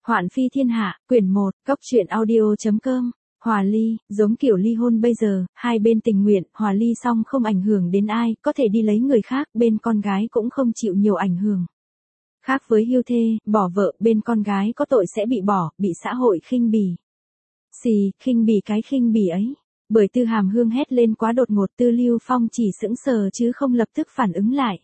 Hoạn phi thiên hạ, quyển 1, cốc truyện audio.com. Hòa ly, giống kiểu ly hôn bây giờ, hai bên tình nguyện, hòa ly xong không ảnh hưởng đến ai, có thể đi lấy người khác, bên con gái cũng không chịu nhiều ảnh hưởng. Khác với hưu thê, bỏ vợ, bên con gái có tội sẽ bị bỏ, bị xã hội khinh bỉ. Khinh bỉ cái khinh bỉ ấy. Bởi Tư Hàm Hương hét lên quá đột ngột, Tư Lưu Phong chỉ sững sờ chứ không lập tức phản ứng lại.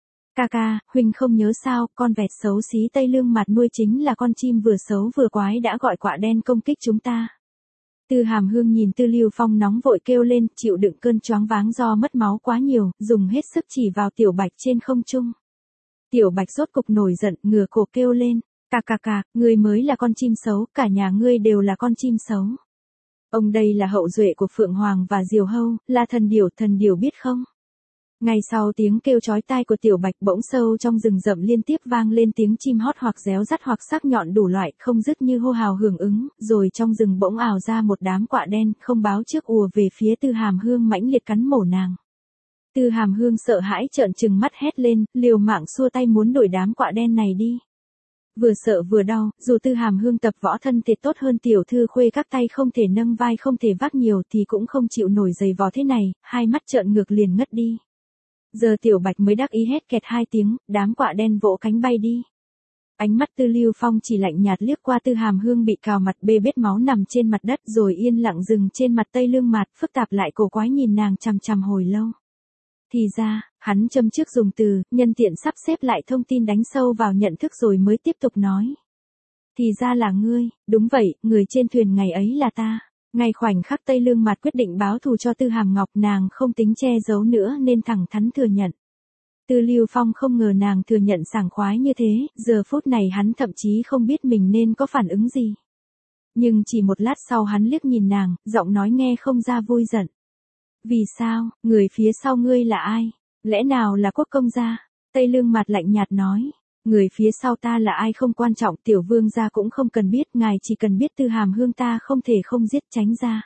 Ca, huynh không nhớ sao, con vẹt xấu xí Tây Lương Mặt nuôi chính là con chim vừa xấu vừa quái đã gọi quạ đen công kích chúng ta. Tư Hàm Hương nhìn Tư Lưu Phong nóng vội kêu lên, chịu đựng cơn choáng váng do mất máu quá nhiều, dùng hết sức chỉ vào Tiểu Bạch trên không trung. Tiểu Bạch rốt cục nổi giận, ngửa cổ kêu lên, cà, ngươi mới là con chim xấu, cả nhà ngươi đều là con chim xấu. Ông đây là hậu duệ của Phượng Hoàng và Diều Hâu, là thần điểu biết không? Ngay sau tiếng kêu chói tai của Tiểu Bạch, bỗng sâu trong rừng rậm liên tiếp vang lên tiếng chim hót hoặc réo rắt hoặc sắc nhọn đủ loại, không dứt như hô hào hưởng ứng, rồi trong rừng bỗng ào ra một đám quạ đen, không báo trước ùa về phía Tư Hàm Hương mãnh liệt cắn mổ nàng. Tư Hàm Hương sợ hãi trợn trừng mắt hét lên, liều mạng xua tay muốn đuổi đám quạ đen này đi. Vừa sợ vừa đau, dù Tư Hàm Hương tập võ thân thể tốt hơn tiểu thư khuê các tay không thể nâng vai không thể vác nhiều thì cũng không chịu nổi giày vò thế này, hai mắt trợn ngược liền ngất đi. Giờ Tiểu Bạch mới đắc ý hét kẹt hai tiếng, đám quạ đen vỗ cánh bay đi. Ánh mắt Tư Lưu Phong chỉ lạnh nhạt liếc qua Tư Hàm Hương bị cào mặt bê bết máu nằm trên mặt đất rồi yên lặng dừng trên mặt Tây Lương Mạt, phức tạp lại cổ quái nhìn nàng chằm chằm hồi lâu. Thì ra, hắn châm trước dùng từ, nhân tiện sắp xếp lại thông tin đánh sâu vào nhận thức rồi mới tiếp tục nói. Thì ra là ngươi, đúng vậy, người trên thuyền ngày ấy là ta. Ngay khoảnh khắc Tây Lương Mạt quyết định báo thù cho Tư Hàm Ngọc, nàng không tính che giấu nữa nên thẳng thắn thừa nhận. Tư Lưu Phong không ngờ nàng thừa nhận sảng khoái như thế, giờ phút này hắn thậm chí không biết mình nên có phản ứng gì. Nhưng chỉ một lát sau hắn liếc nhìn nàng, giọng nói nghe không ra vui giận. Vì sao, người phía sau ngươi là ai? Lẽ nào là Quốc công gia? Tây Lương Mạt lạnh nhạt nói. Người phía sau ta là ai không quan trọng, tiểu vương gia cũng không cần biết, ngài chỉ cần biết Tư Hàm Hương ta không thể không giết tránh ra.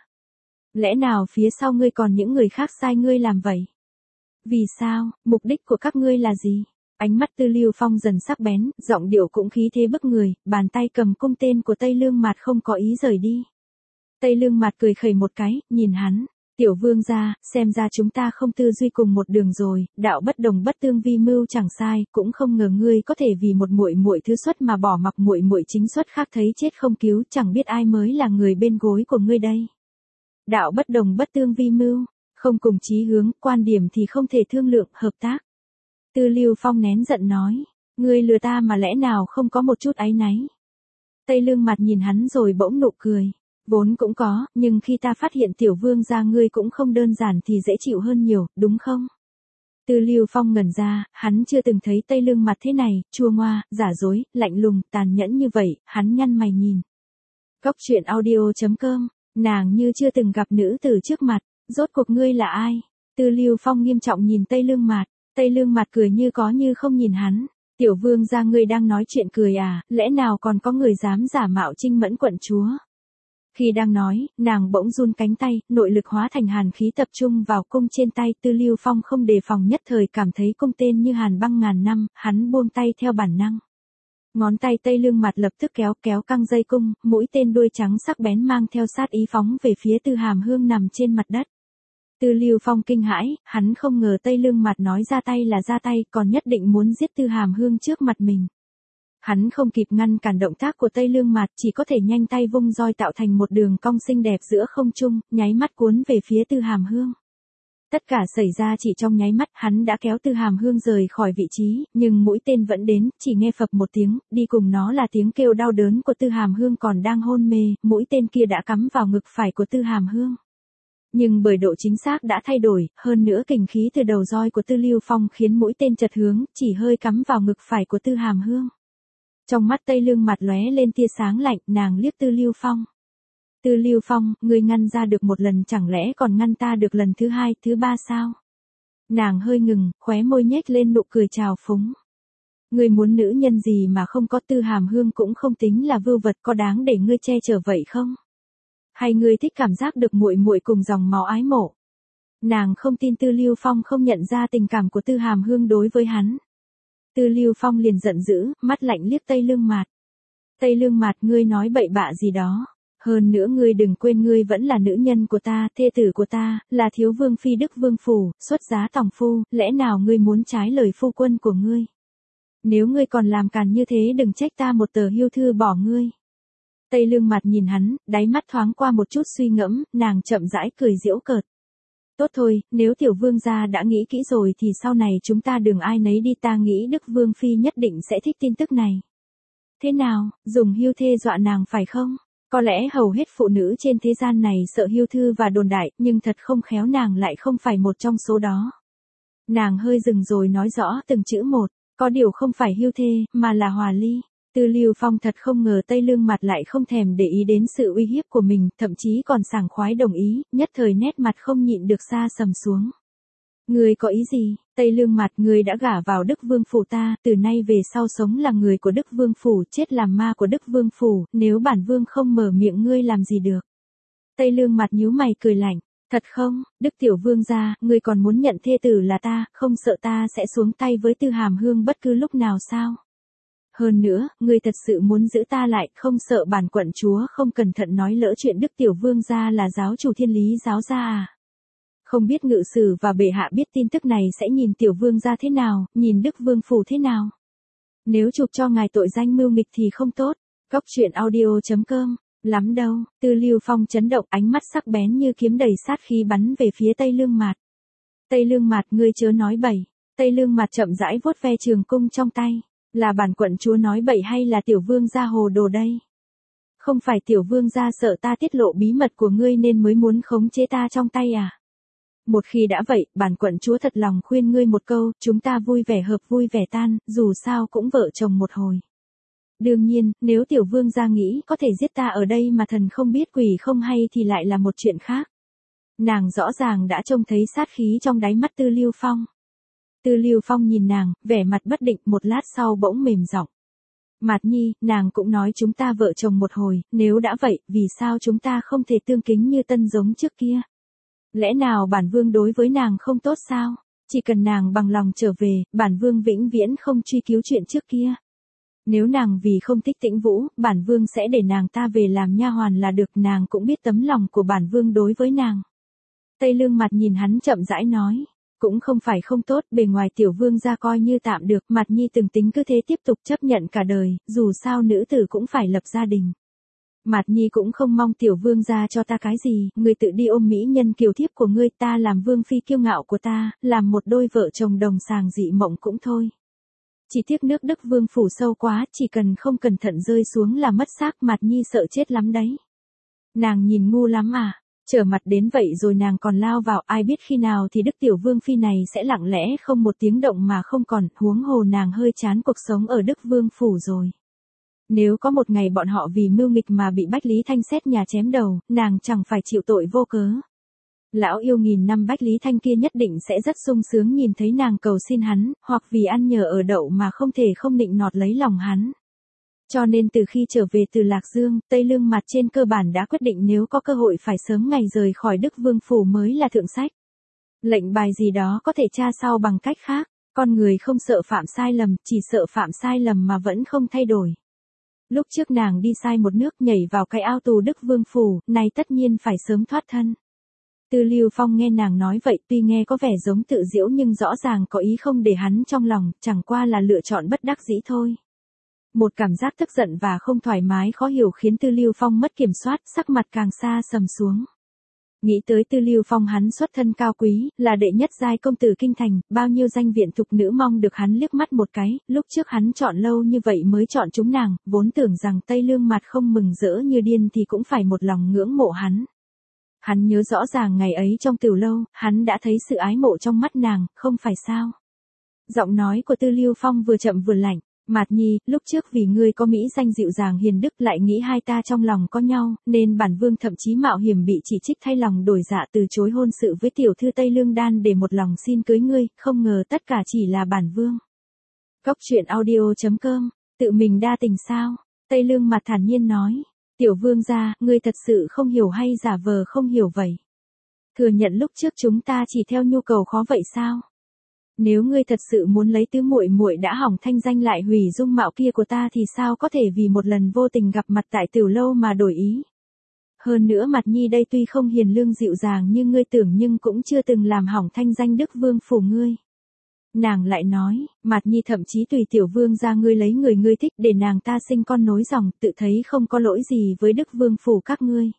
Lẽ nào phía sau ngươi còn những người khác sai ngươi làm vậy? Vì sao, mục đích của các ngươi là gì? Ánh mắt Tư Lưu Phong dần sắc bén, giọng điệu cũng khí thế bức người, bàn tay cầm cung tên của Tây Lương Mạt không có ý rời đi. Tây Lương Mạt cười khẩy một cái, nhìn hắn. Tiểu vương gia, xem ra chúng ta không tư duy cùng một đường rồi, đạo bất đồng bất tương vi mưu chẳng sai, cũng không ngờ ngươi có thể vì một muội thứ xuất mà bỏ mặc muội chính xuất khác thấy chết không cứu, chẳng biết ai mới là người bên gối của ngươi đây. Đạo bất đồng bất tương vi mưu, không cùng chí hướng, quan điểm thì không thể thương lượng, hợp tác. Tư Lưu Phong nén giận nói, ngươi lừa ta mà lẽ nào không có một chút áy náy. Tây Lương Mặt nhìn hắn rồi bỗng nụ cười. Vốn cũng có, nhưng khi ta phát hiện tiểu vương gia ngươi cũng không đơn giản thì dễ chịu hơn nhiều, đúng không? Tư Lưu Phong ngẩn ra, hắn chưa từng thấy Tây Lương Mặt thế này, chua ngoa, giả dối, lạnh lùng, tàn nhẫn như vậy, hắn nhăn mày nhìn. Cốc truyện audio.com, nàng như chưa từng gặp nữ tử trước mặt, rốt cuộc ngươi là ai? Tư Lưu Phong nghiêm trọng nhìn Tây Lương Mặt, Tây Lương Mặt cười như có như không nhìn hắn. Tiểu vương gia ngươi đang nói chuyện cười à, lẽ nào còn có người dám giả mạo Trinh Mẫn quận chúa? Khi đang nói, nàng bỗng run cánh tay, nội lực hóa thành hàn khí tập trung vào cung trên tay, Tư Lưu Phong không đề phòng nhất thời cảm thấy cung tên như hàn băng ngàn năm, hắn buông tay theo bản năng. Ngón tay Tây Lương Mặt lập tức kéo căng dây cung, mũi tên đuôi trắng sắc bén mang theo sát ý phóng về phía Tư Hàm Hương nằm trên mặt đất. Tư Lưu Phong kinh hãi, hắn không ngờ Tây Lương Mặt nói ra tay là ra tay, còn nhất định muốn giết Tư Hàm Hương trước mặt mình. Hắn không kịp ngăn cản động tác của Tây Lương Mạt, chỉ có thể nhanh tay vung roi tạo thành một đường cong xinh đẹp giữa không trung, nháy mắt cuốn về phía Tư Hàm Hương. Tất cả xảy ra chỉ trong nháy mắt, hắn đã kéo Tư Hàm Hương rời khỏi vị trí, nhưng mũi tên vẫn đến, chỉ nghe phập một tiếng, đi cùng nó là tiếng kêu đau đớn của Tư Hàm Hương còn đang hôn mê, mũi tên kia đã cắm vào ngực phải của Tư Hàm Hương. Nhưng bởi độ chính xác đã thay đổi, hơn nữa kình khí từ đầu roi của Tư Lưu Phong khiến mũi tên chật hướng, chỉ hơi cắm vào ngực phải của Tư Hàm Hương. Trong mắt Tây Lương Mặt lóe lên tia sáng lạnh, nàng liếc Tư Lưu Phong. Tư Lưu Phong, ngươi ngăn ra được một lần chẳng lẽ còn ngăn ta được lần thứ hai, thứ ba sao? Nàng hơi ngừng, khóe môi nhếch lên nụ cười trào phúng. Ngươi muốn nữ nhân gì mà không có, Tư Hàm Hương cũng không tính là vưu vật, có đáng để ngươi che chở vậy không? Hay ngươi thích cảm giác được muội cùng dòng máu ái mộ? Nàng không tin Tư Lưu Phong không nhận ra tình cảm của Tư Hàm Hương đối với hắn. Tư Lưu Phong liền giận dữ, mắt lạnh liếc Tây Lương Mạt. Tây Lương Mạt, ngươi nói bậy bạ gì đó. Hơn nữa ngươi đừng quên ngươi vẫn là nữ nhân của ta, thê tử của ta, là thiếu vương phi Đức Vương Phủ, xuất giá tòng phu, lẽ nào ngươi muốn trái lời phu quân của ngươi? Nếu ngươi còn làm càn như thế đừng trách ta một tờ hiêu thư bỏ ngươi. Tây Lương Mạt nhìn hắn, đáy mắt thoáng qua một chút suy ngẫm, nàng chậm rãi cười giễu cợt. Tốt thôi, nếu tiểu vương gia đã nghĩ kỹ rồi thì sau này chúng ta đừng ai nấy đi, ta nghĩ Đức Vương Phi nhất định sẽ thích tin tức này. Thế nào, dùng hiêu thê dọa nàng phải không? Có lẽ hầu hết phụ nữ trên thế gian này sợ hiêu thư và đồn đại, nhưng thật không khéo nàng lại không phải một trong số đó. Nàng hơi dừng rồi nói rõ từng chữ một, có điều không phải hiêu thê, mà là Hòa Ly. Tư Lưu Phong thật không ngờ Tây Lương Mạt lại không thèm để ý đến sự uy hiếp của mình, thậm chí còn sảng khoái đồng ý, nhất thời nét mặt không nhịn được xa sầm xuống. Ngươi có ý gì? Tây Lương Mạt, ngươi đã gả vào Đức Vương Phủ ta, từ nay về sau sống là người của Đức Vương Phủ, chết làm ma của Đức Vương Phủ, nếu bản vương không mở miệng ngươi làm gì được? Tây Lương Mạt nhíu mày cười lạnh, thật không, Đức Tiểu Vương gia, ngươi còn muốn nhận thê tử là ta, không sợ ta sẽ xuống tay với Tư Hàm Hương bất cứ lúc nào sao? Hơn nữa, ngươi thật sự muốn giữ ta lại, không sợ bản quận chúa không cẩn thận nói lỡ chuyện Đức Tiểu Vương gia là giáo chủ Thiên Lý giáo gia à? Không biết ngự sử và bệ hạ biết tin tức này sẽ nhìn Tiểu Vương gia thế nào, nhìn Đức Vương Phủ thế nào? Nếu chụp cho ngài tội danh mưu nghịch thì không tốt. Góc truyện audio.com, lắm đâu. Tư Lưu Phong chấn động, ánh mắt sắc bén như kiếm đầy sát khí bắn về phía Tây Lương Mạt. Tây Lương Mạt, ngươi chớ nói bậy. Tây Lương Mạt chậm rãi vuốt ve trường cung trong tay. Là bản quận chúa nói bậy hay là Tiểu Vương gia hồ đồ đây? Không phải Tiểu Vương gia sợ ta tiết lộ bí mật của ngươi nên mới muốn khống chế ta trong tay à? Một khi đã vậy, bản quận chúa thật lòng khuyên ngươi một câu, chúng ta vui vẻ hợp vui vẻ tan, dù sao cũng vợ chồng một hồi. Đương nhiên, nếu Tiểu Vương gia nghĩ có thể giết ta ở đây mà thần không biết quỷ không hay thì lại là một chuyện khác. Nàng rõ ràng đã trông thấy sát khí trong đáy mắt Tư Lưu Phong. Tư Lưu Phong nhìn nàng, vẻ mặt bất định, một lát sau bỗng mềm giọng. Mạt Nhi, nàng cũng nói chúng ta vợ chồng một hồi, nếu đã vậy, vì sao chúng ta không thể tương kính như tân giống trước kia? Lẽ nào bản vương đối với nàng không tốt sao? Chỉ cần nàng bằng lòng trở về, bản vương vĩnh viễn không truy cứu chuyện trước kia. Nếu nàng vì không thích Tĩnh Vũ, bản vương sẽ để nàng ta về làm nha hoàn là được, nàng cũng biết tấm lòng của bản vương đối với nàng. Tây Lương Mạt nhìn hắn chậm rãi nói. Cũng không phải không tốt, bề ngoài Tiểu Vương gia coi như tạm được, Mạt Nhi từng tính cứ thế tiếp tục chấp nhận cả đời, dù sao nữ tử cũng phải lập gia đình. Mạt Nhi cũng không mong Tiểu Vương gia cho ta cái gì, ngươi tự đi ôm mỹ nhân kiều thiếp của ngươi, ta làm vương phi kiêu ngạo của ta, làm một đôi vợ chồng đồng sàng dị mộng cũng thôi. Chỉ tiếc nước Đức Vương Phủ sâu quá, chỉ cần không cẩn thận rơi xuống là mất xác, Mạt Nhi sợ chết lắm đấy. Nàng nhìn ngu lắm à? Trở mặt đến vậy rồi nàng còn lao vào, ai biết khi nào thì Đức Tiểu Vương Phi này sẽ lặng lẽ không một tiếng động mà không còn, huống hồ nàng hơi chán cuộc sống ở Đức Vương Phủ rồi. Nếu có một ngày bọn họ vì mưu nghịch mà bị Bách Lý Thanh xét nhà chém đầu, nàng chẳng phải chịu tội vô cớ. Lão yêu nghìn năm Bách Lý Thanh kia nhất định sẽ rất sung sướng nhìn thấy nàng cầu xin hắn, hoặc vì ăn nhờ ở đậu mà không thể không nịnh nọt lấy lòng hắn. Cho nên từ khi trở về từ Lạc Dương, Tây Lương Mạt trên cơ bản đã quyết định nếu có cơ hội phải sớm ngày rời khỏi Đức Vương Phủ mới là thượng sách. Lệnh bài gì đó có thể tra sau bằng cách khác, con người không sợ phạm sai lầm, chỉ sợ phạm sai lầm mà vẫn không thay đổi. Lúc trước nàng đi sai một nước nhảy vào cái ao tù Đức Vương Phủ, nay tất nhiên phải sớm thoát thân. Tư Lưu Phong nghe nàng nói vậy tuy nghe có vẻ giống tự giễu nhưng rõ ràng có ý không để hắn trong lòng, chẳng qua là lựa chọn bất đắc dĩ thôi. Một cảm giác tức giận và không thoải mái khó hiểu khiến Tư Lưu Phong mất kiểm soát, sắc mặt càng xa sầm xuống. Nghĩ tới Tư Lưu Phong hắn xuất thân cao quý, là đệ nhất giai công tử kinh thành, bao nhiêu danh viện thục nữ mong được hắn liếc mắt một cái, lúc trước hắn chọn lâu như vậy mới chọn chúng nàng, vốn tưởng rằng Tây Lương Mạt không mừng rỡ như điên thì cũng phải một lòng ngưỡng mộ hắn. Hắn nhớ rõ ràng ngày ấy trong tiểu lâu, hắn đã thấy sự ái mộ trong mắt nàng, không phải sao? Giọng nói của Tư Lưu Phong vừa chậm vừa lạnh. Mạt Nhi, lúc trước vì ngươi có mỹ danh dịu dàng hiền đức lại nghĩ hai ta trong lòng có nhau, nên bản vương thậm chí mạo hiểm bị chỉ trích thay lòng đổi dạ từ chối hôn sự với tiểu thư Tây Lương Đan để một lòng xin cưới ngươi, không ngờ tất cả chỉ là bản vương. Góc truyện audio.com, tự mình đa tình sao? Tây Lương Mạt thản nhiên nói, Tiểu Vương gia, ngươi thật sự không hiểu hay giả vờ không hiểu vậy? Thừa nhận lúc trước chúng ta chỉ theo nhu cầu khó vậy sao? Nếu ngươi thật sự muốn lấy tứ muội muội đã hỏng thanh danh lại hủy dung mạo kia của ta thì sao có thể vì một lần vô tình gặp mặt tại tiểu lâu mà đổi ý. Hơn nữa Mạt Nhi đây tuy không hiền lương dịu dàng như ngươi tưởng nhưng cũng chưa từng làm hỏng thanh danh Đức Vương phủ ngươi. Nàng lại nói, Mạt Nhi thậm chí tùy tiểu vương ra ngươi lấy người ngươi thích để nàng ta sinh con nối dòng, tự thấy không có lỗi gì với Đức Vương phủ các ngươi.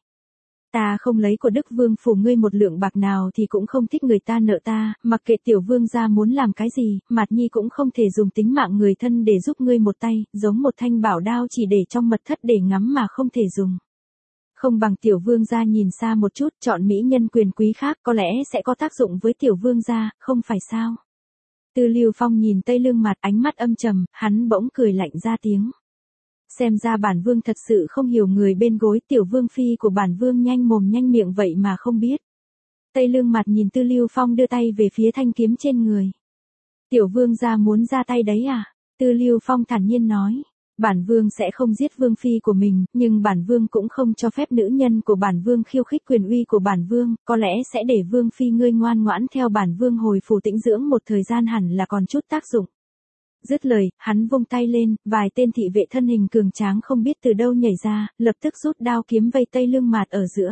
Ta không lấy của Đức Vương phủ ngươi một lượng bạc nào thì cũng không thích người ta nợ ta, mặc kệ tiểu vương gia muốn làm cái gì, Mạt Nhi cũng không thể dùng tính mạng người thân để giúp ngươi một tay, giống một thanh bảo đao chỉ để trong mật thất để ngắm mà không thể dùng. Không bằng tiểu vương gia nhìn xa một chút, chọn mỹ nhân quyền quý khác có lẽ sẽ có tác dụng với tiểu vương gia, không phải sao? Tư Lưu Phong nhìn Tây Lương Mạt ánh mắt âm trầm, hắn bỗng cười lạnh ra tiếng. Xem ra bản vương thật sự không hiểu người bên gối tiểu vương phi của bản vương nhanh mồm nhanh miệng vậy mà không biết. Tây Lương Mạt nhìn Tư Lưu Phong đưa tay về phía thanh kiếm trên người. Tiểu vương gia muốn ra tay đấy à? Tư Lưu Phong thản nhiên nói. Bản vương sẽ không giết vương phi của mình, nhưng bản vương cũng không cho phép nữ nhân của bản vương khiêu khích quyền uy của bản vương, có lẽ sẽ để vương phi ngươi ngoan ngoãn theo bản vương hồi phủ tĩnh dưỡng một thời gian hẳn là còn chút tác dụng. Dứt lời, hắn vung tay lên, vài tên thị vệ thân hình cường tráng không biết từ đâu nhảy ra, lập tức rút đao kiếm vây Tây Lương Mạt ở giữa.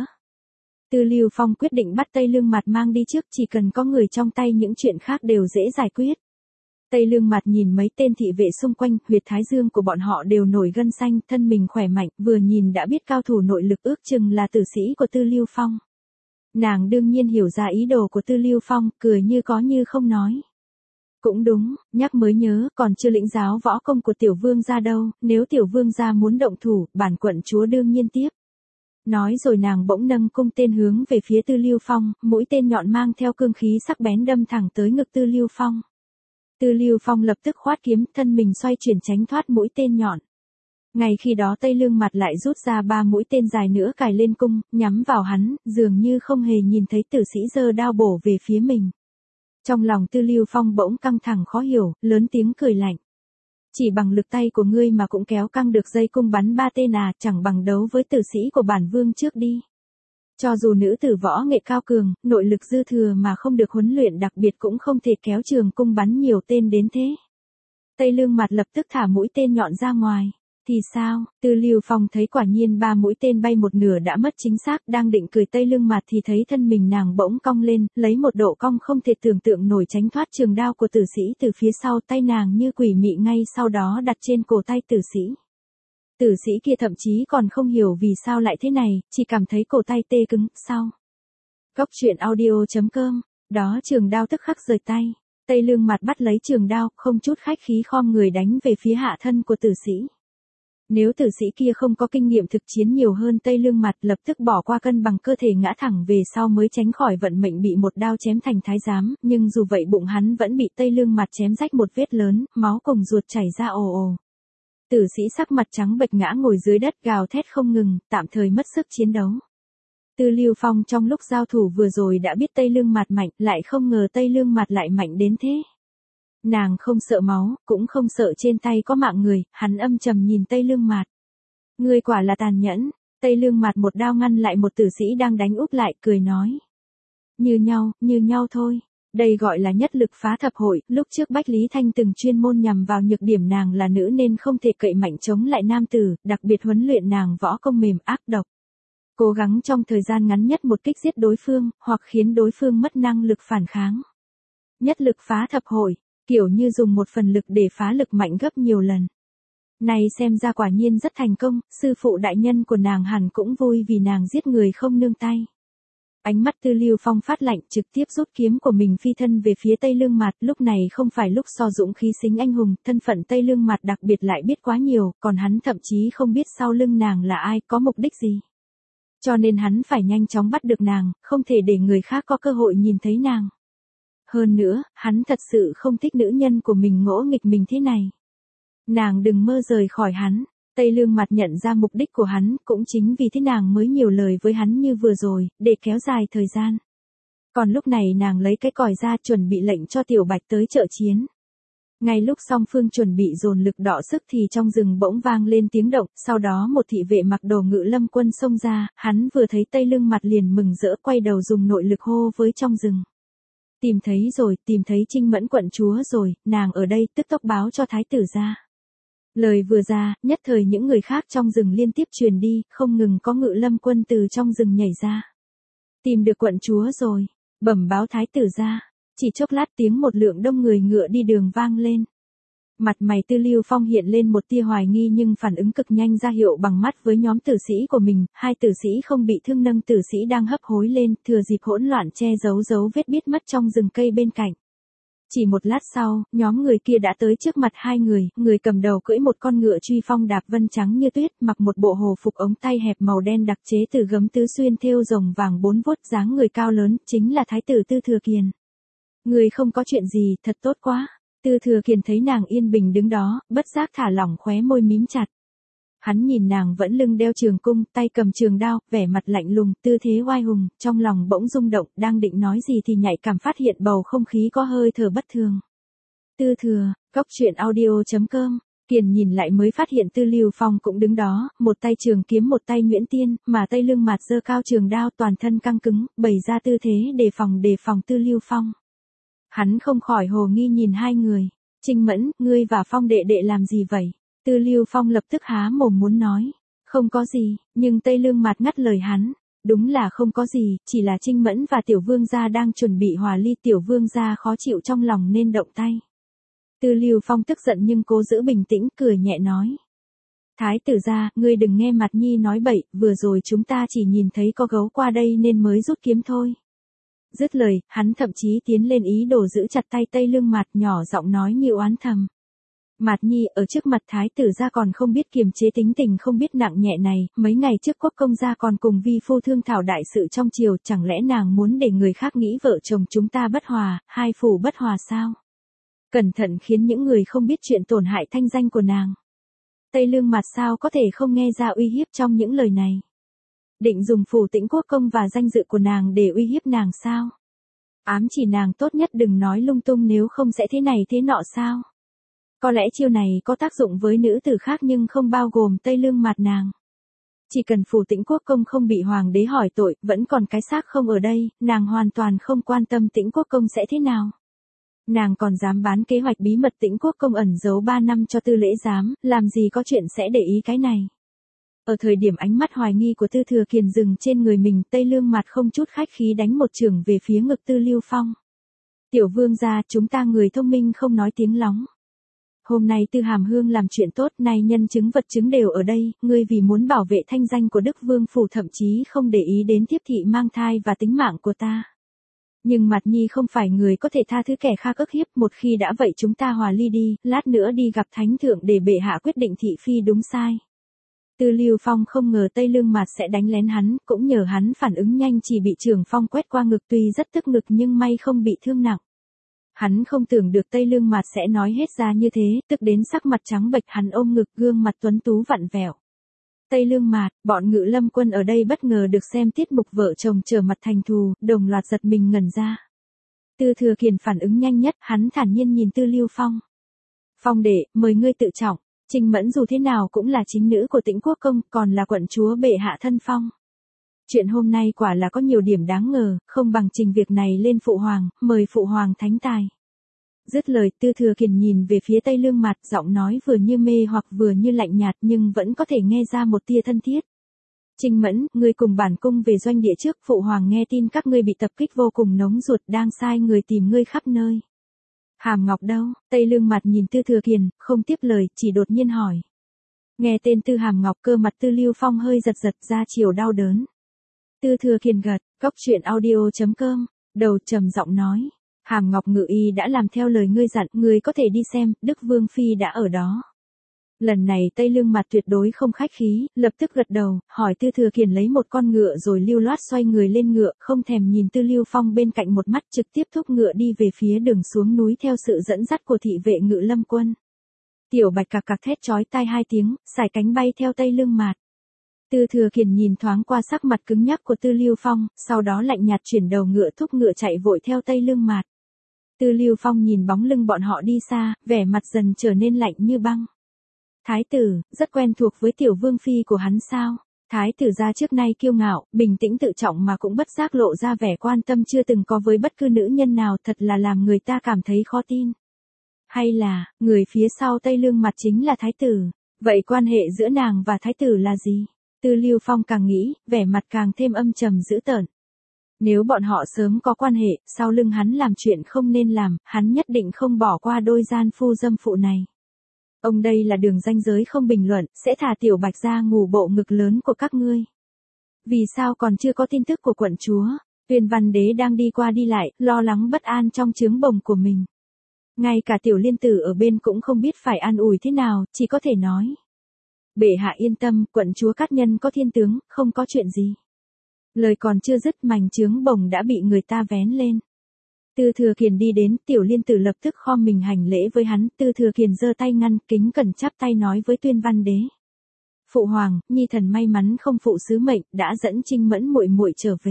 Tư Lưu Phong quyết định bắt Tây Lương Mạt mang đi trước, chỉ cần có người trong tay những chuyện khác đều dễ giải quyết. Tây Lương Mạt nhìn mấy tên thị vệ xung quanh, huyệt thái dương của bọn họ đều nổi gân xanh, thân mình khỏe mạnh, vừa nhìn đã biết cao thủ nội lực ước chừng là tử sĩ của Tư Lưu Phong. Nàng đương nhiên hiểu ra ý đồ của Tư Lưu Phong, cười như có như không nói. Cũng đúng, nhắc mới nhớ, còn chưa lĩnh giáo võ công của tiểu vương gia đâu, nếu tiểu vương gia muốn động thủ, bản quận chúa đương nhiên tiếp. Nói rồi nàng bỗng nâng cung tên hướng về phía Tư Lưu Phong, mũi tên nhọn mang theo cương khí sắc bén đâm thẳng tới ngực Tư Lưu Phong. Tư Lưu Phong lập tức khoát kiếm, thân mình xoay chuyển tránh thoát mũi tên nhọn. Ngay khi đó Tây Lương Mạt lại rút ra 3 mũi tên dài nữa cài lên cung, nhắm vào hắn, dường như không hề nhìn thấy tử sĩ giơ đao bổ về phía mình. Trong lòng Tư Lưu Phong bỗng căng thẳng khó hiểu, lớn tiếng cười lạnh. Chỉ bằng lực tay của ngươi mà cũng kéo căng được dây cung bắn 3 tên à, chẳng bằng đấu với tử sĩ của bản vương trước đi. Cho dù nữ tử võ nghệ cao cường, nội lực dư thừa mà không được huấn luyện đặc biệt cũng không thể kéo trường cung bắn nhiều tên đến thế. Tây Lương Mạt lập tức thả mũi tên nhọn ra ngoài. Thì sao? Tư Lưu Phong thấy quả nhiên 3 mũi tên bay một nửa đã mất chính xác, đang định cười Tây Lương Mạt thì thấy thân mình nàng bỗng cong lên, lấy một độ cong không thể tưởng tượng nổi tránh thoát trường đao của tử sĩ từ phía sau, tay nàng như quỷ mị ngay sau đó đặt trên cổ tay tử sĩ. Tử sĩ kia thậm chí còn không hiểu vì sao lại thế này, chỉ cảm thấy cổ tay tê cứng, sau. Góc truyện audio.com, đó trường đao tức khắc rời tay. Tây Lương Mạt bắt lấy trường đao, không chút khách khí khom người đánh về phía hạ thân của tử sĩ. Nếu tử sĩ kia không có kinh nghiệm thực chiến nhiều hơn Tây Lương Mạt lập tức bỏ qua cân bằng cơ thể ngã thẳng về sau mới tránh khỏi vận mệnh bị một đao chém thành thái giám, nhưng dù vậy bụng hắn vẫn bị Tây Lương Mạt chém rách một vết lớn, máu cùng ruột chảy ra ồ ồ. Tử sĩ sắc mặt trắng bệch ngã ngồi dưới đất gào thét không ngừng, tạm thời mất sức chiến đấu. Tư Lưu Phong trong lúc giao thủ vừa rồi đã biết Tây Lương Mạt mạnh, lại không ngờ Tây Lương Mạt lại mạnh đến thế. Nàng không sợ máu, cũng không sợ trên tay có mạng người, hắn âm trầm nhìn Tây Lương Mạt. Ngươi quả là tàn nhẫn. Tây Lương Mạt một đao ngăn lại một tử sĩ đang đánh úp lại, cười nói. Như nhau thôi. Đây gọi là nhất lực phá thập hội, lúc trước Bách Lý Thanh từng chuyên môn nhằm vào nhược điểm nàng là nữ nên không thể cậy mạnh chống lại nam tử, đặc biệt huấn luyện nàng võ công mềm ác độc. Cố gắng trong thời gian ngắn nhất một kích giết đối phương, hoặc khiến đối phương mất năng lực phản kháng. Nhất lực phá thập hội, kiểu như dùng một phần lực để phá lực mạnh gấp nhiều lần. Này xem ra quả nhiên rất thành công, sư phụ đại nhân của nàng hẳn cũng vui vì nàng giết người không nương tay. Ánh mắt Tư Lưu Phong phát lạnh, trực tiếp rút kiếm của mình phi thân về phía Tây Lương Mạt, lúc này không phải lúc so dũng khí xính anh hùng, thân phận Tây Lương Mạt đặc biệt lại biết quá nhiều, còn hắn thậm chí không biết sau lưng nàng là ai, có mục đích gì. Cho nên hắn phải nhanh chóng bắt được nàng, không thể để người khác có cơ hội nhìn thấy nàng. Hơn nữa, hắn thật sự không thích nữ nhân của mình ngỗ nghịch mình thế này. Nàng đừng mơ rời khỏi hắn. Tây Lương Mạt nhận ra mục đích của hắn, cũng chính vì thế nàng mới nhiều lời với hắn như vừa rồi, để kéo dài thời gian. Còn lúc này nàng lấy cái còi ra chuẩn bị lệnh cho Tiểu Bạch tới trợ chiến. Ngay lúc song phương chuẩn bị dồn lực đọ sức thì trong rừng bỗng vang lên tiếng động, sau đó một thị vệ mặc đồ Ngự Lâm quân xông ra, hắn vừa thấy Tây Lương Mạt liền mừng rỡ quay đầu dùng nội lực hô với trong rừng. Tìm thấy Trinh Mẫn quận chúa rồi, nàng ở đây, tức tốc báo cho thái tử ra. Lời vừa ra, nhất thời những người khác trong rừng liên tiếp truyền đi, không ngừng có Ngự Lâm quân từ trong rừng nhảy ra. Tìm được quận chúa rồi, bẩm báo thái tử ra. Chỉ chốc lát tiếng một lượng đông người ngựa đi đường vang lên. Mặt mày Tư Lưu Phong hiện lên một tia hoài nghi nhưng phản ứng cực nhanh ra hiệu bằng mắt với nhóm tử sĩ của mình, hai tử sĩ không bị thương nâng tử sĩ đang hấp hối lên, thừa dịp hỗn loạn che giấu dấu vết biết mất trong rừng cây bên cạnh. Chỉ một lát sau, nhóm người kia đã tới trước mặt hai người cầm đầu cưỡi một con ngựa truy phong đạp vân trắng như tuyết, mặc một bộ hồ phục ống tay hẹp màu đen đặc chế từ gấm tứ xuyên thêu rồng vàng 4 vuốt, dáng người cao lớn, chính là thái tử Tư Thừa Kiền. Người không có chuyện gì, thật tốt quá. Tư Thừa Kiền thấy nàng yên bình đứng đó, bất giác thả lỏng khóe môi mím chặt. Hắn nhìn nàng vẫn lưng đeo trường cung, tay cầm trường đao, vẻ mặt lạnh lùng, tư thế oai hùng, trong lòng bỗng rung động, đang định nói gì thì nhạy cảm phát hiện bầu không khí có hơi thở bất thường. Tư Thừa, Cốc Truyện Audio.com. Kiền nhìn lại mới phát hiện Tư Lưu Phong cũng đứng đó, một tay trường kiếm một tay nhuyễn tiên, mà tay lưng mặt giơ cao trường đao, toàn thân căng cứng, bày ra tư thế đề phòng Tư Lưu Phong. Hắn không khỏi hồ nghi nhìn hai người. Trinh Mẫn, ngươi và Phong đệ đệ làm gì vậy? Tư Lưu Phong lập tức há mồm muốn nói. Không có gì, nhưng Tây Lương Mạt ngắt lời hắn. Đúng là không có gì, chỉ là Trinh Mẫn và Tiểu Vương gia đang chuẩn bị hòa ly, Tiểu Vương gia khó chịu trong lòng nên động tay. Tư Lưu Phong tức giận nhưng cố giữ bình tĩnh, cười nhẹ nói. Thái tử gia, ngươi đừng nghe Mạt Nhi nói bậy, vừa rồi chúng ta chỉ nhìn thấy có gấu qua đây nên mới rút kiếm thôi. Dứt lời, hắn thậm chí tiến lên ý đồ giữ chặt tay Tây Lương Mạt, nhỏ giọng nói như oán thầm. Mạt Nhi ở trước mặt thái tử gia còn không biết kiềm chế tính tình không biết nặng nhẹ này, mấy ngày trước Quốc công gia còn cùng vi phu thương thảo đại sự trong triều, chẳng lẽ nàng muốn để người khác nghĩ vợ chồng chúng ta bất hòa, hai phủ bất hòa sao? Cẩn thận khiến những người không biết chuyện tổn hại thanh danh của nàng. Tây Lương Mạt sao có thể không nghe ra uy hiếp trong những lời này? Định dùng phủ Tĩnh Quốc công và danh dự của nàng để uy hiếp nàng sao? Ám chỉ nàng tốt nhất đừng nói lung tung nếu không sẽ thế này thế nọ sao? Có lẽ chiêu này có tác dụng với nữ tử khác nhưng không bao gồm Tây Lương Mạt nàng. Chỉ cần phủ Tĩnh Quốc công không bị hoàng đế hỏi tội, vẫn còn cái xác không ở đây, nàng hoàn toàn không quan tâm Tĩnh Quốc công sẽ thế nào. Nàng còn dám bán kế hoạch bí mật Tĩnh Quốc công ẩn giấu 3 năm cho Tư Lễ Giám, làm gì có chuyện sẽ để ý cái này. Ở thời điểm ánh mắt hoài nghi của Tư Thừa Kiền dừng trên người mình, Tây Lương Mạt không chút khách khí đánh một chưởng về phía ngực Tư Lưu Phong. Tiểu Vương gia, chúng ta người thông minh không nói tiếng lóng. Hôm nay Tư Hàm Hương làm chuyện tốt, nay nhân chứng vật chứng đều ở đây, ngươi vì muốn bảo vệ thanh danh của Đức Vương phủ thậm chí không để ý đến thiếp thị mang thai và tính mạng của ta. Nhưng Mạt Nhi không phải người có thể tha thứ kẻ khác ức hiếp, một khi đã vậy chúng ta hòa ly đi, lát nữa đi gặp thánh thượng để bệ hạ quyết định thị phi đúng sai. Tư Lưu Phong không ngờ Tây Lương Mạt sẽ đánh lén hắn, cũng nhờ hắn phản ứng nhanh chỉ bị Trường Phong quét qua ngực, tuy rất tức ngực nhưng may không bị thương nặng. Hắn không tưởng được Tây Lương Mạt sẽ nói hết ra như thế, tức đến sắc mặt trắng bệch, hắn ôm ngực, gương mặt tuấn tú vặn vẹo. Tây Lương Mạt, bọn Ngự Lâm quân ở đây bất ngờ được xem tiết mục vợ chồng trở mặt thành thù, đồng loạt giật mình ngẩn ra. Tư Thừa Kiền phản ứng nhanh nhất, hắn thản nhiên nhìn Tư Lưu Phong. Phong đệ, mời ngươi tự trọng. Trinh Mẫn dù thế nào cũng là chính nữ của Tĩnh Quốc công, còn là quận chúa bệ hạ thân phong. Chuyện hôm nay quả là có nhiều điểm đáng ngờ, không bằng trình việc này lên phụ hoàng, mời phụ hoàng thánh tài. Dứt lời, Tư Thừa Kiền nhìn về phía Tây Lương Mạt, giọng nói vừa như mê hoặc vừa như lạnh nhạt nhưng vẫn có thể nghe ra một tia thân thiết. Trinh Mẫn, ngươi cùng bản cung về doanh địa trước, phụ hoàng nghe tin các ngươi bị tập kích vô cùng nóng ruột, đang sai người tìm ngươi khắp nơi. Hàm Ngọc đâu? Tây Lương Mạt nhìn Tư Thừa Kiền, không tiếp lời, chỉ đột nhiên hỏi. Nghe tên Tư Hàm Ngọc, cơ mặt Tư Lưu Phong hơi giật ra chiều đau đớn. Tư Thừa Kiền gật, Cốc Truyện Audio.com, đầu trầm giọng nói. Hàm Ngọc ngự y đã làm theo lời ngươi dặn, ngươi có thể đi xem, Đức Vương Phi đã ở đó. Lần này Tây Lương Mạt tuyệt đối không khách khí, lập tức gật đầu, hỏi Tư Thừa Kiền lấy một con ngựa rồi lưu loát xoay người lên ngựa, không thèm nhìn Tư Lưu Phong bên cạnh một mắt, trực tiếp thúc ngựa đi về phía đường xuống núi theo sự dẫn dắt của thị vệ Ngự Lâm quân. Tiểu Bạch cặc cặc thét chói tai 2 tiếng, sải cánh bay theo Tây Lương Mạt. Tư Thừa Kiền nhìn thoáng qua sắc mặt cứng nhắc của Tư Lưu Phong, sau đó lạnh nhạt chuyển đầu ngựa thúc ngựa chạy vội theo Tây Lương Mạt. Tư Lưu Phong nhìn bóng lưng bọn họ đi xa, vẻ mặt dần trở nên lạnh như băng. Thái tử, rất quen thuộc với tiểu vương phi của hắn sao? Thái tử gia trước nay kiêu ngạo, bình tĩnh tự trọng mà cũng bất giác lộ ra vẻ quan tâm chưa từng có với bất cứ nữ nhân nào, thật là làm người ta cảm thấy khó tin. Hay là, người phía sau Tây Lương Mặt chính là thái tử? Vậy quan hệ giữa nàng và thái tử là gì? Tư Lưu Phong càng nghĩ, vẻ mặt càng thêm âm trầm dữ tợn. Nếu bọn họ sớm có quan hệ, sau lưng hắn làm chuyện không nên làm, hắn nhất định không bỏ qua đôi gian phu dâm phụ này. Ông đây là đường ranh giới không bình luận, sẽ thả Tiểu Bạch ra ngủ bộ ngực lớn của các ngươi. Vì sao còn chưa có tin tức của quận chúa? Tuyên Văn Đế đang đi qua đi lại, lo lắng bất an trong trướng bồng của mình. Ngay cả Tiểu Liên Tử ở bên cũng không biết phải an ủi thế nào, chỉ có thể nói. Bệ hạ yên tâm, quận chúa Cát Nhân có thiên tướng, không có chuyện gì. Lời còn chưa dứt, mảnh trướng bồng đã bị người ta vén lên. Tư Thừa Kiền đi đến, Tiểu Liên Tử lập tức khom mình hành lễ với hắn, Tư Thừa Kiền giơ tay ngăn, kính cẩn chắp tay nói với Tuyên Văn Đế. Phụ hoàng, nhi thần may mắn không phụ sứ mệnh, đã dẫn Trinh Mẫn muội muội trở về.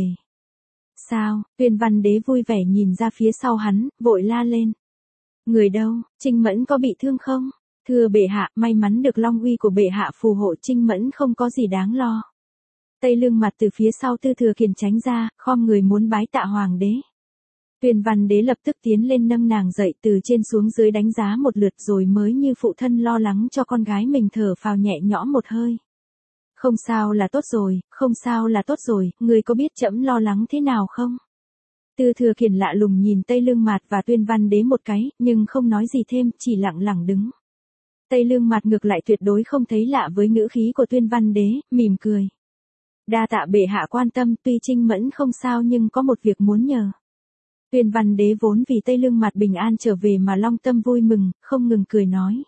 Sao? Tuyên Văn Đế vui vẻ nhìn ra phía sau hắn, vội la lên. Người đâu, Trinh Mẫn có bị thương không? Thưa bệ hạ, may mắn được long uy của bệ hạ phù hộ, Trinh Mẫn không có gì đáng lo. Tây Lương Mặt từ phía sau Tư Thừa Kiền tránh ra, khom người muốn bái tạ hoàng đế. Tuyên Văn Đế lập tức tiến lên nâng nàng dậy, từ trên xuống dưới đánh giá một lượt rồi mới như phụ thân lo lắng cho con gái mình thở phào nhẹ nhõm một hơi. Không sao là tốt rồi, không sao là tốt rồi, người có biết trẫm lo lắng thế nào không? Tư Thừa Kiền lạ lùng nhìn Tây Lương Mạt và Tuyên Văn Đế một cái, nhưng không nói gì thêm, chỉ lặng lặng đứng. Tây Lương Mạt ngược lại tuyệt đối không thấy lạ với ngữ khí của Tuyên Văn Đế, mỉm cười. Đa tạ bệ hạ quan tâm, tuy Trinh Mẫn không sao nhưng có một việc muốn nhờ. Tuyên Văn Đế vốn vì Tây Lương Mạt bình an trở về mà long tâm vui mừng, không ngừng cười nói.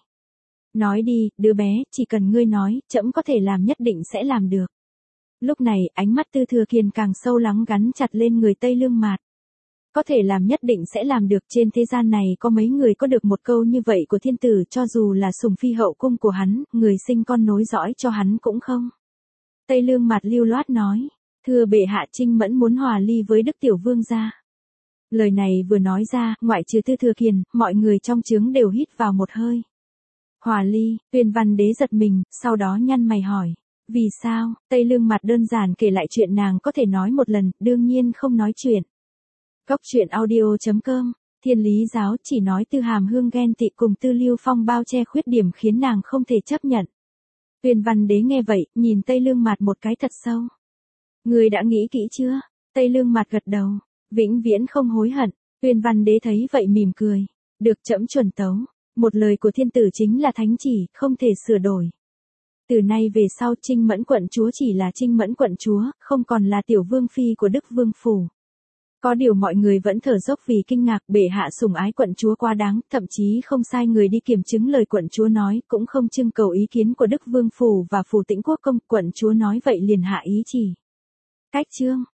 Nói đi, đứa bé, chỉ cần ngươi nói, trẫm có thể làm, nhất định sẽ làm được. Lúc này, ánh mắt Tư Thừa Kiền càng sâu lắng gắn chặt lên người Tây Lương Mạt. Có thể làm, nhất định sẽ làm được, trên thế gian này có mấy người có được một câu như vậy của thiên tử, cho dù là sủng phi hậu cung của hắn, người sinh con nối dõi cho hắn cũng không. Tây Lương Mạt lưu loát nói, thưa bệ hạ, Trinh Mẫn muốn hòa ly với Đức Tiểu Vương gia. Lời này vừa nói ra, ngoại trừ Tư Thừa Kiền, mọi người trong trướng đều hít vào một hơi. Hòa ly, Tuyên Văn Đế giật mình, sau đó nhăn mày hỏi. Vì sao? Tây Lương Mạt đơn giản kể lại chuyện nàng có thể nói một lần, đương nhiên không nói chuyện. Góc truyện audio.com, Thiên Lý Giáo chỉ nói Tư Hàm Hương ghen tị cùng Tư Lưu Phong bao che khuyết điểm khiến nàng không thể chấp nhận. Tuyên Văn Đế nghe vậy, nhìn Tây Lương Mạt một cái thật sâu. Người đã nghĩ kỹ chưa? Tây Lương Mạt gật đầu, vĩnh viễn không hối hận. Tuyên Văn Đế thấy vậy mỉm cười. Được trẫm chuẩn tấu. Một lời của thiên tử chính là thánh chỉ, không thể sửa đổi. Từ nay về sau Trinh Mẫn quận chúa chỉ là Trinh Mẫn quận chúa, không còn là tiểu vương phi của Đức Vương Phủ. Có điều mọi người vẫn thở dốc vì kinh ngạc, bệ hạ sủng ái quận chúa quá đáng, thậm chí không sai người đi kiểm chứng lời quận chúa nói, cũng không trưng cầu ý kiến của Đức Vương Phủ và Phủ Tĩnh Quốc Công, quận chúa nói vậy liền hạ ý chỉ. Cách chương